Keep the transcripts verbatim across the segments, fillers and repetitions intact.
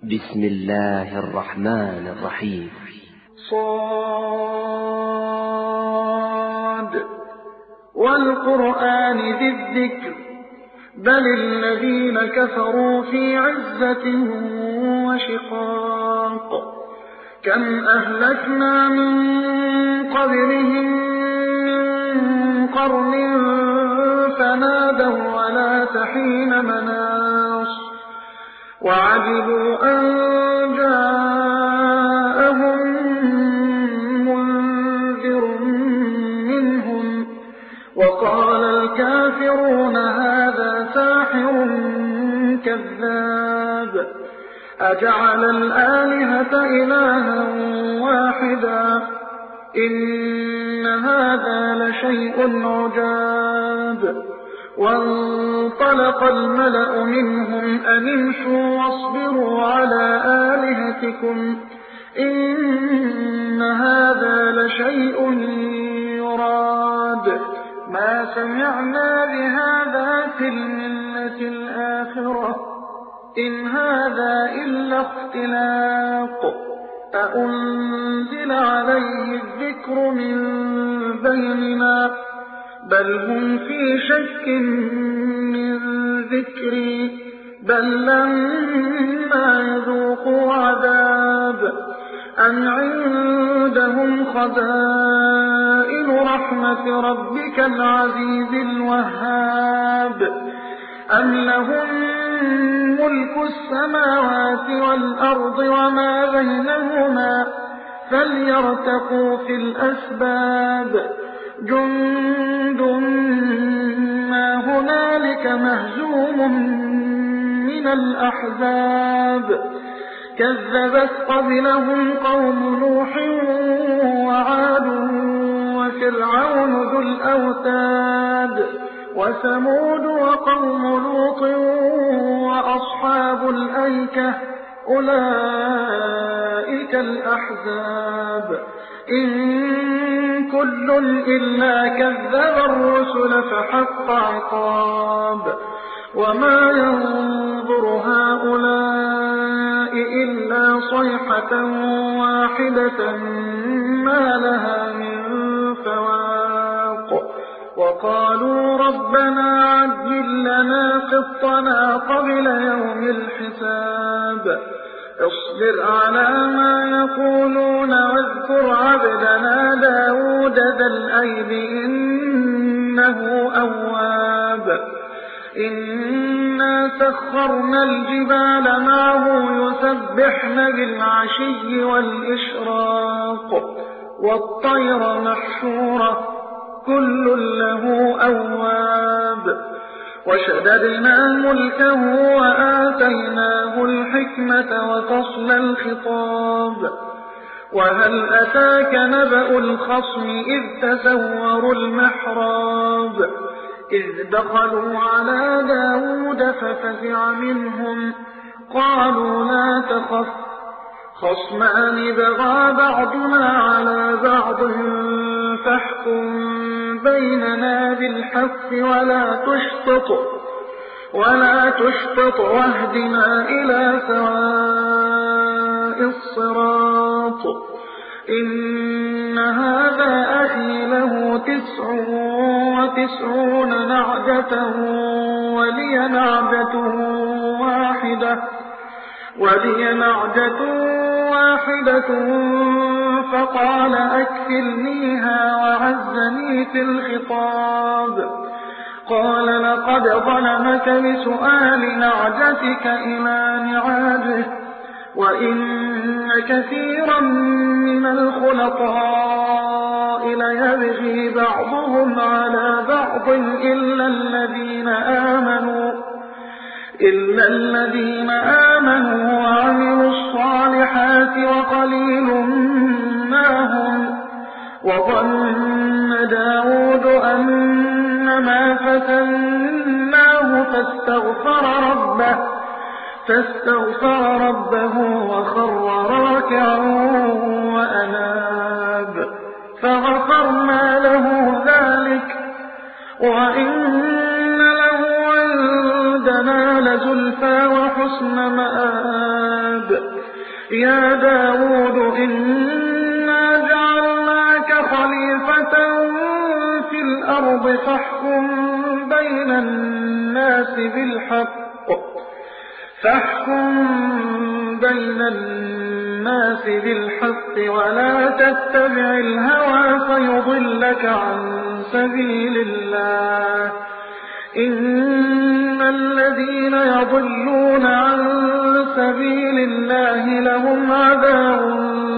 بسم الله الرحمن الرحيم. صاد والقرآن ذي الذكر بل الذين كفروا في عزة وشقاق كم أهلكنا من قبلهم من قرن فنادوا ولا تحين مناص وعجبوا أن جاءهم منذر منهم وقال الكافرون هذا ساحر كذاب أجعل الآلهة إلها واحدا إن هذا لشيء عجاب وانطلق الملأ منهم أن امشوا واصبروا على آلهتكم إن هذا لشيء يراد ما سمعنا بهذا في الملة الآخرة إن هذا إلا اختلاق أأنزل عليه الذكر من بيننا بل هم في شك من ذكري بل لما يذوقوا عذاب أم عندهم خزائن رحمة ربك العزيز الوهاب أم لهم ملك السماوات والأرض وما بينهما فليرتقوا في الأسباب جند ما هنالك مهزوم من الأحزاب كذبت قبلهم قوم نوح وعاد وفرعون ذو الأوتاد وثمود وقوم لوط وأصحاب الأيكة أولئك الأحزاب إن كل إلا كذب الرسل فحق عقاب وما ينظر هؤلاء إلا صيحة واحدة ما لها من فواق وقالوا ربنا عجل لنا قطنا قبل يوم الحساب اصبر على ما يقولون واذكر عبدنا داود ذا الأيد إنه أواب إنا سخرنا الجبال معه يسبحن بالعشي والإشراق والطير محشورة كل له أواب وشددنا ملكه وآتيناه الحكمة وفصل الخطاب وهل أتاك نبأ الخصم إذ تسوروا المحراب إذ دخلوا على داود ففزع منهم قالوا لا تخف خصمان بغى بعضنا على بعض فاحكم بيننا بالحق ولا تشطط ولا تشطط واهدنا إلى سواء الصراط إن هذا أخي له تسع وتسعون نعجة ولي نعجة واحدة ولي نعجة واحدة فقال أكفلنيها وعزني في الخطاب قال لقد ظلمك بسؤال نعجتك إلى نعاجه وإن كثيرا من الخلطاء ليبغي بعضهم على بعض إلا الذين آمنوا إلا الذين آمنوا وعملوا الصالحات وقليل ما هم وظن داود أنما فتناه فاستغفر ربه فاستغفر ربه وخر راكعا وأناب فغفرنا له ذلك وإن له عندنا لزلفى وحسن مآب يا داود إنا جعلناك خليفة في الأرض فاحكم بين الناس بالحق فاحكم بين الناس بالحق ولا تتبع الهوى فيضلك عن سبيل الله إن الذين يضلون عن سبيل الله لهم عذاب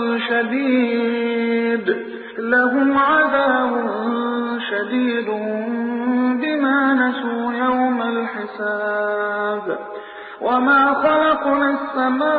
شديد لهم عذاب شديد بما نسوا يوم الحساب وما خلقنا السماء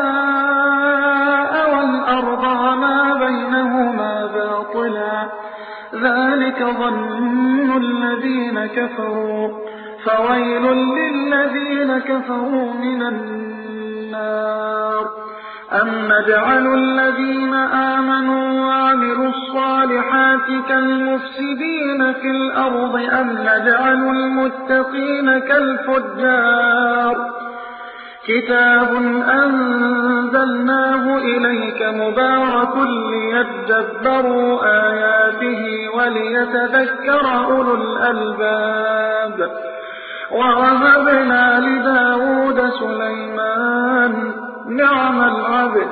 والأرض وما بينهما باطلا ذلك ظن الذين كفروا فويل للذين كفروا من النار أم نجعل الذين آمنوا وعملوا الصالحات كالمفسدين في الأرض أم نجعل المتقين كالفجار كتاب أنزلناه إليك مبارك ليدبروا آياته وليتذكر أولو الألباب ووهبنا لداود سليمان نعم العبد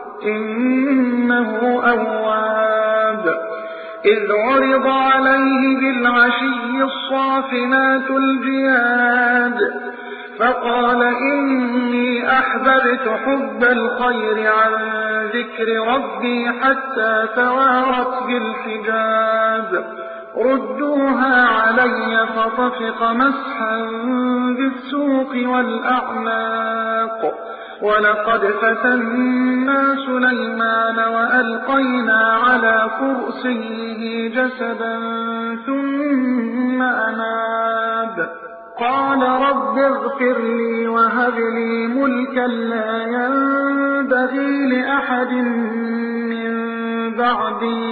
إنه أواب إذ عرض عليه بالعشي الصافنات الجياد فقال إني أحببت حب الخير عن ذكر ربي حتى توارت بالحجاب ردوها علي فطفق مسحا بالسوق والأعناق ولقد فتنا سليمان وألقينا على كرسيه جسدا ثم أناب قال رب اغفر لي وهب لي ملكا لا ينبغي لأحد من بعدي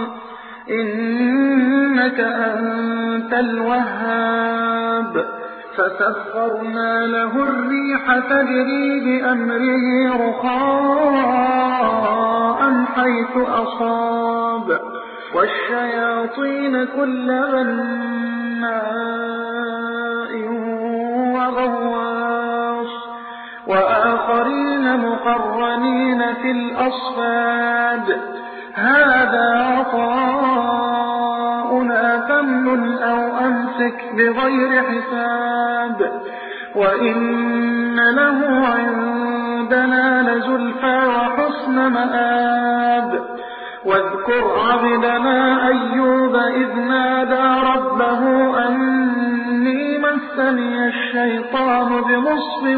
إنك أنت الوهاب فسخرنا له الريح تجري بأمره رخاء حيث أصاب والشياطين كل بناء وغواص وآخرين مقرنين في الأصفاد هذا عطاؤنا فامنن أو أمسك بغير حساب وإن له عندنا لزلفى وحسن مآب واذكر عبدنا أيوب إذ نادى ربه أني مسني الشيطان بنصب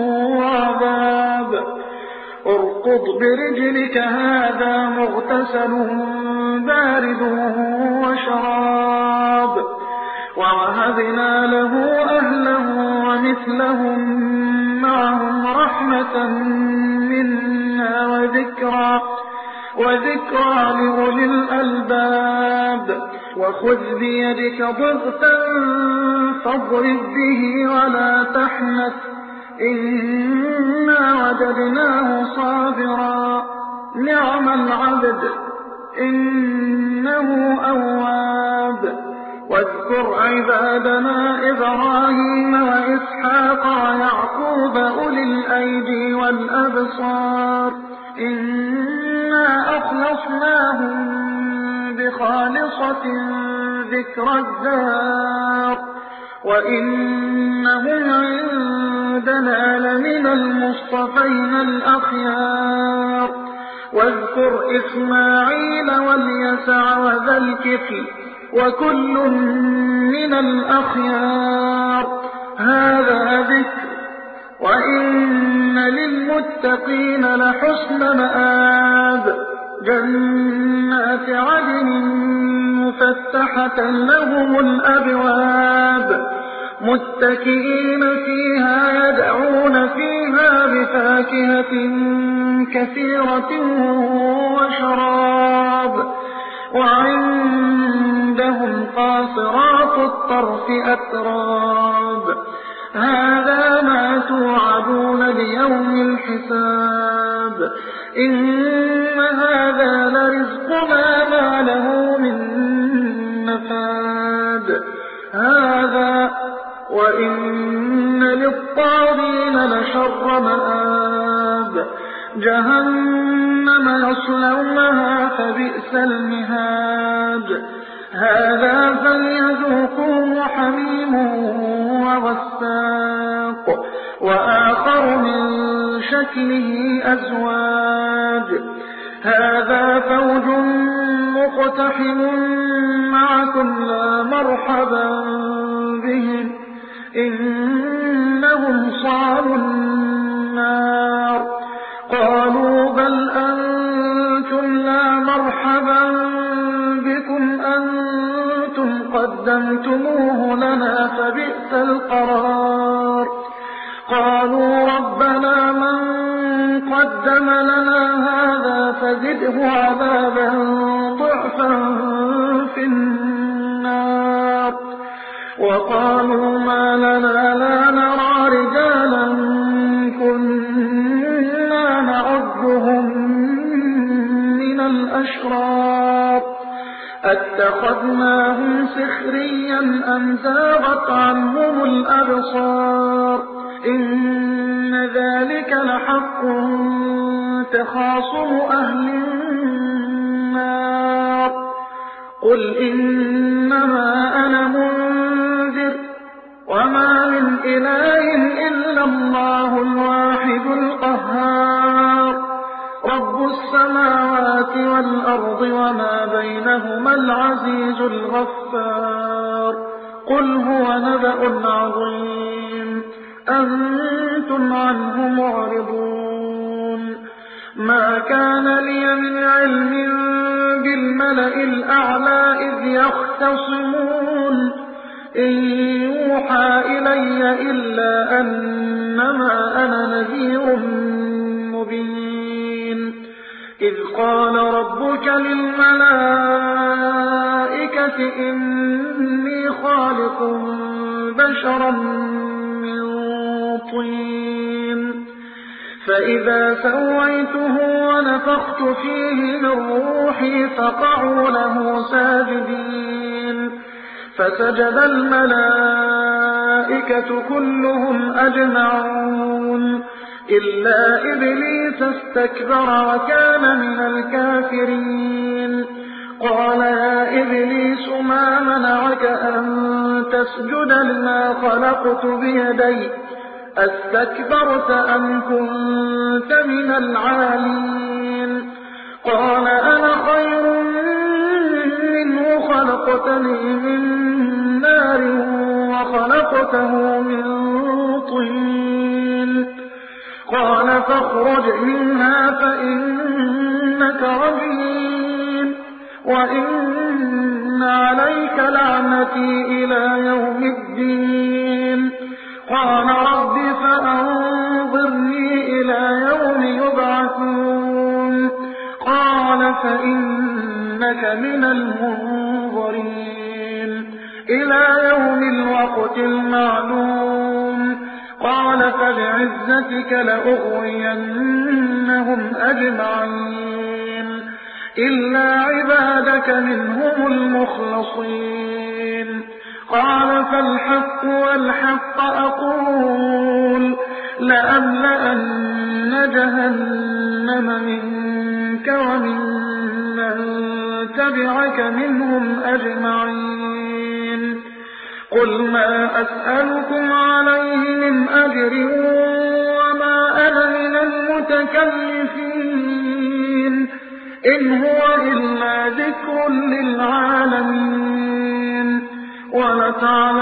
وعذاب اركض برجلك هذا مغتسل بارد وشراب ووهبنا له أهله ومثلهم معهم رحمة منا وذكرى وذكرى لأولي الألباب وخذ بيدك ضغثا فاضرب به ولا تحنث إنا وجدناه صابرا نعم العبد إنه أواب واذكر عبادنا إبراهيم وإسحاق ويعقوب أولي الأيدي والأبصار إنا أخلصناهم بخالصة ذكر الدار وإنهم عندنا لمن المصطفين الأخيار واذكر إسماعيل واليسع وذا الكفل وكل من الأخيار هذا ذكر وإن للمتقين لحسن مآب جنات عدن مفتحة لهم الأبواب متكئين فيها يدعون فيها بفاكهة كثيرة وشراب وعندهم قاصرات الطرف أتراب هذا ما توعدون ليوم الحساب إن هذا لرزقنا ما له من نفاد هذا وإن للطاغين لشر مآب جهنم يصلونها فبئس المهاد هذا فليذوقوه حميم وغساق وآخر من شكله أزواج هذا فوج مقتحم معكم لا مرحبا بهم إنهم صالوا النار قالوا بل أنتم لا مرحبا بكم أنتم قدمتموه لنا فبئس القرار قالوا ربنا من قدم لنا هذا فزده عذابا ضعفا في النار وقالوا ما لنا لا نرى رجالا كنا نعدهم من الأشرار أتخذناهم سخريا أم زاغت عنهم الأبصار إن ذلك لحق تخاصم أهل النار قل إنما أنا منذر وما من إله إلا الله الواحد القهار رب السماوات والأرض وما بينهما العزيز الغفار قل هو نبأ عظيم أنتم عنه معرضون ما كان لي من علم بالملأ الأعلى إذ يختصمون إن يوحى إلي إلا أنما أنا نذير مبين إذ قال ربك للملائكة إني خالق بشرا من طين فإذا سويته ونفخت فيه من روحي فقعوا له ساجدين فسجد الملائكة كلهم أجمعون إلا إبليس استكبر وكان من الكافرين قال يا إبليس ما منعك أن تسجد لما خلقت بيدي أستكبرت أم كنت من العالين قال أنا خير منه خلقتني من نار وخلقته من طين قال فاخرج منها فإنك رجيم وإن عليك لعنتي إلى يوم الدين قال رب فأنظرني إلى يوم يبعثون قال فإنك من المنظرين إلى يوم الوقت المعلوم قال فبعزتك لأغوينهم أجمعين إلا عبادك منهم المخلصين قال فالحق والحق أقول لأملأن جهنم منك ومن من تبعك منهم أجمعين قل ما أسألكم عليه من أجر وما أنا من المتكلفين إن هو إلا ذكر للعالمين ولتعلمن